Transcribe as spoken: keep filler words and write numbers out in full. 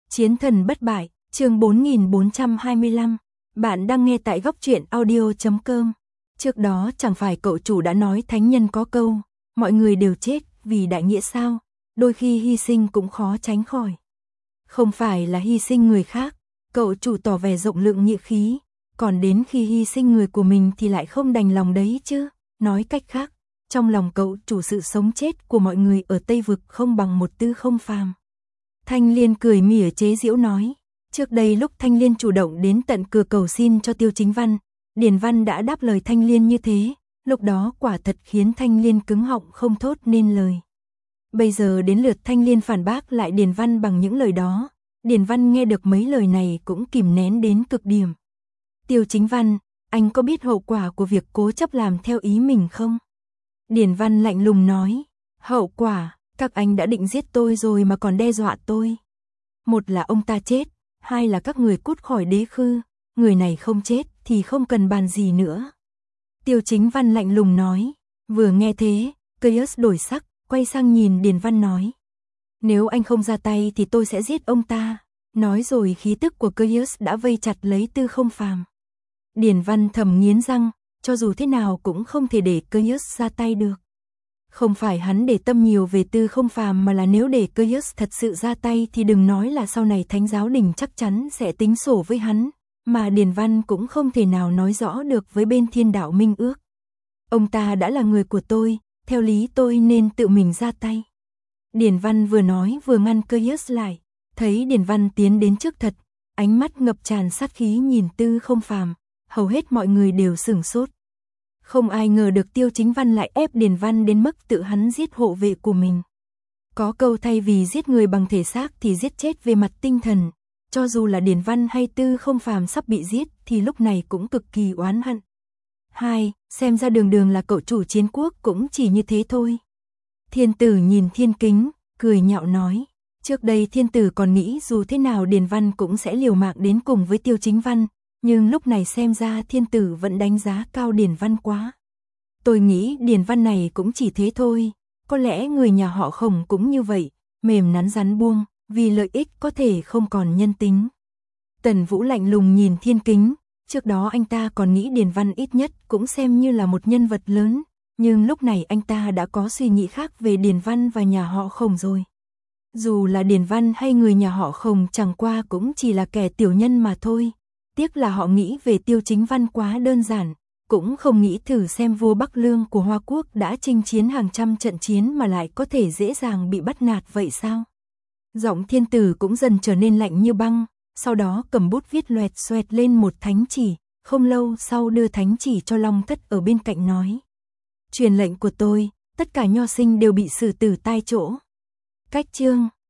Chiến thần bất bại, chương bốn nghìn bốn trăm hai mươi lăm. Bạn đang nghe tại góc truyện audio chấm com. Trước đó chẳng phải cậu chủ đã nói thánh nhân có câu, mọi người đều chết vì đại nghĩa sao, đôi khi hy sinh cũng khó tránh khỏi. Không phải là hy sinh người khác, cậu chủ tỏ vẻ rộng lượng nghĩa khí, còn đến khi hy sinh người của mình thì lại không đành lòng đấy chứ. Nói cách khác, trong lòng cậu chủ sự sống chết của mọi người ở Tây Vực không bằng một Tư Không Phàm. Thanh Liên cười mỉa chế giễu nói, trước đây lúc Thanh Liên chủ động đến tận cửa cầu xin cho Tiêu Chính Văn, Điền Văn đã đáp lời Thanh Liên như thế, lúc đó quả thật khiến Thanh Liên cứng họng không thốt nên lời. Bây giờ đến lượt Thanh Liên phản bác lại Điền Văn bằng những lời đó, Điền Văn nghe được mấy lời này cũng kìm nén đến cực điểm. Tiêu Chính Văn, anh có biết hậu quả của việc cố chấp làm theo ý mình không? Điền Văn lạnh lùng nói, hậu quả, các anh đã định giết tôi rồi mà còn đe dọa tôi. Một là ông ta chết, hai là các người cút khỏi đế khư, người này không chết thì không cần bàn gì nữa. Tiêu Chính Văn lạnh lùng nói, vừa nghe thế, Caius đổi sắc, quay sang nhìn Điền Văn nói, nếu anh không ra tay thì tôi sẽ giết ông ta. Nói rồi khí tức của Caius đã vây chặt lấy Tư Không Phàm. Điền Văn thầm nghiến răng, cho dù thế nào cũng không thể để Caius ra tay được. Không phải hắn để tâm nhiều về Tư Không Phàm mà là nếu để Caius thật sự ra tay thì đừng nói là sau này Thánh Giáo Đình chắc chắn sẽ tính sổ với hắn, mà Điền Văn cũng không thể nào nói rõ được với bên Thiên Đạo Minh Ước. Ông ta đã là người của tôi, theo lý tôi nên tự mình ra tay. Điền Văn vừa nói vừa ngăn Caius lại, thấy Điền Văn tiến đến trước thật, ánh mắt ngập tràn sát khí nhìn Tư Không Phàm, hầu hết mọi người đều sửng sốt. Không ai ngờ được Tiêu Chính Văn lại ép Điền Văn đến mức tự hắn giết hộ vệ của mình. Có câu thay vì giết người bằng thể xác thì giết chết về mặt tinh thần, cho dù là Điền Văn hay Tư Không Phàm sắp bị giết thì lúc này cũng cực kỳ oán hận. Hai, xem ra đường đường là cậu chủ chiến quốc cũng chỉ như thế thôi. Thiên Tử nhìn Thiên Kính, cười nhạo nói, trước đây Thiên Tử còn nghĩ dù thế nào Điền Văn cũng sẽ liều mạng đến cùng với Tiêu Chính Văn. Nhưng lúc này xem ra Thiên Tử vẫn đánh giá cao Điền Văn quá. Tôi nghĩ Điền Văn này cũng chỉ thế thôi, có lẽ người nhà họ Khổng cũng như vậy, mềm nắn rắn buông, vì lợi ích có thể không còn nhân tính. Tần Vũ lạnh lùng nhìn Thiên Kính, trước đó anh ta còn nghĩ Điền Văn ít nhất cũng xem như là một nhân vật lớn, nhưng lúc này anh ta đã có suy nghĩ khác về Điền Văn và nhà họ Khổng rồi. Dù là Điền Văn hay người nhà họ Khổng chẳng qua cũng chỉ là kẻ tiểu nhân mà thôi. Tiếc là họ nghĩ về Tiêu Chính Văn quá đơn giản, cũng không nghĩ thử xem vua Bắc Lương của Hoa Quốc đã chinh chiến hàng trăm trận chiến mà lại có thể dễ dàng bị bắt nạt vậy sao? Giọng Thiên Tử cũng dần trở nên lạnh như băng, sau đó cầm bút viết loẹt xoẹt lên một thánh chỉ, không lâu sau đưa thánh chỉ cho Long Thất ở bên cạnh nói. Truyền lệnh của tôi, tất cả nho sinh đều bị xử tử tai chỗ. Cách chương